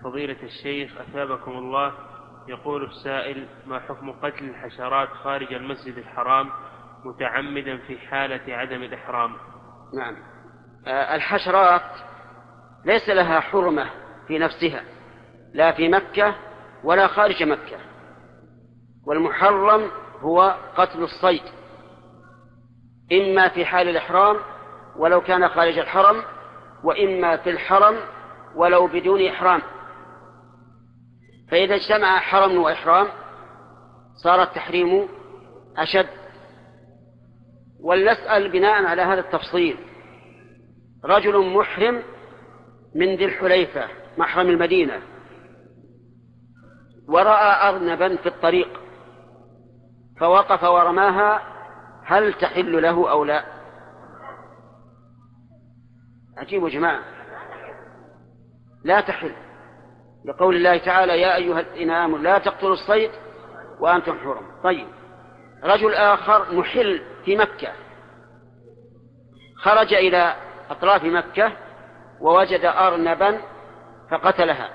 فضيلة الشيخ أثابكم الله، يقول السائل: ما حكم قتل الحشرات خارج المسجد الحرام متعمدا في حالة عدم الإحرام؟ نعم، الحشرات ليس لها حرمة في نفسها، لا في مكة ولا خارج مكة، والمحرم هو قتل الصيد، إما في حال الإحرام ولو كان خارج الحرم، وإما في الحرم ولو بدون إحرام. فإذا اجتمع حرم وإحرام صار التحريم أشد. ولنسأل بناء على هذا التفصيل: رجل محرم من ذي الحليفة محرم المدينة ورأى أرنبا في الطريق فوقف ورماها، هل تحل له أو لا؟ عجيب يا جماعة، لا تحل، لقول الله تعالى: يا أيها الذين آمنوا لا تقتلوا الصيد وأنتم حرم. طيب، رجل آخر محل في مكة خرج إلى أطراف مكة ووجد أرنبا فقتلها،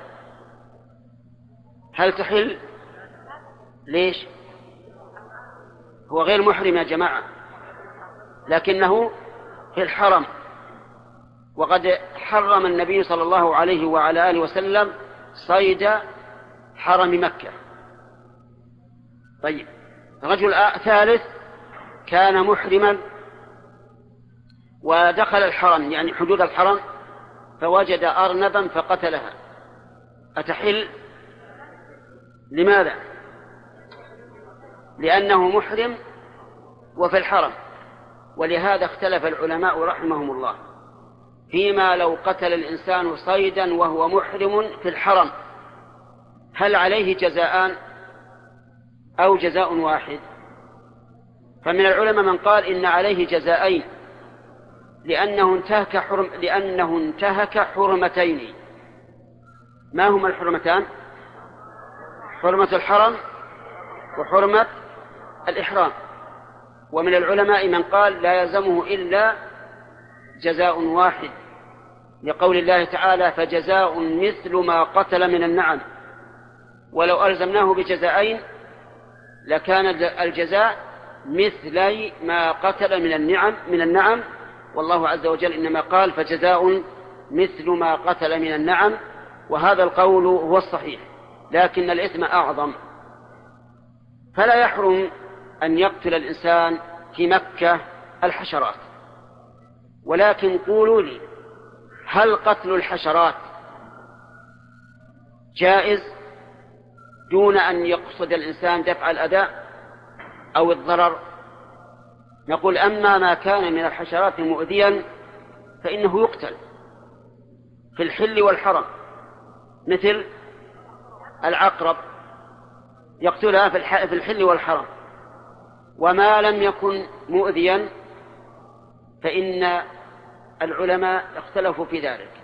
هل تحل؟ ليش؟ هو غير محرم يا جماعة، لكنه في الحرم، وقد حرم النبي صلى الله عليه وعلى آله وسلم صيد حرم مكة. طيب، رجل ثالث كان محرما ودخل الحرم، يعني حدود الحرم، فوجد أرنبا فقتلها، أتحل؟ لماذا؟ لأنه محرم وفي الحرم. ولهذا اختلف العلماء رحمهم الله فيما لو قتل الإنسان صيدا وهو محرم في الحرم، هل عليه جزاءان أو جزاء واحد؟ فمن العلماء من قال إن عليه جزاءين، لأنه انتهك حرمتين. ما هما الحرمتان؟ حرمة الحرم وحرمة الإحرام. ومن العلماء من قال لا يلزمه إلا جزاء واحد، لقول الله تعالى: فجزاء مثل ما قتل من النعم. ولو ألزمناه بجزاءين لكان الجزاء مثل ما قتل من النعم، والله عز وجل إنما قال: فجزاء مثل ما قتل من النعم. وهذا القول هو الصحيح، لكن الإثم أعظم. فلا يحرم أن يقتل الإنسان في مكة الحشرات، ولكن قولوا لي: هل قتل الحشرات جائز دون أن يقصد الإنسان دفع الأذى أو الضرر؟ نقول: أما ما كان من الحشرات مؤذيا فإنه يقتل في الحل والحرم، مثل العقرب يقتلها في الحل والحرم. وما لم يكن مؤذيا فإن العلماء اختلفوا في ذلك.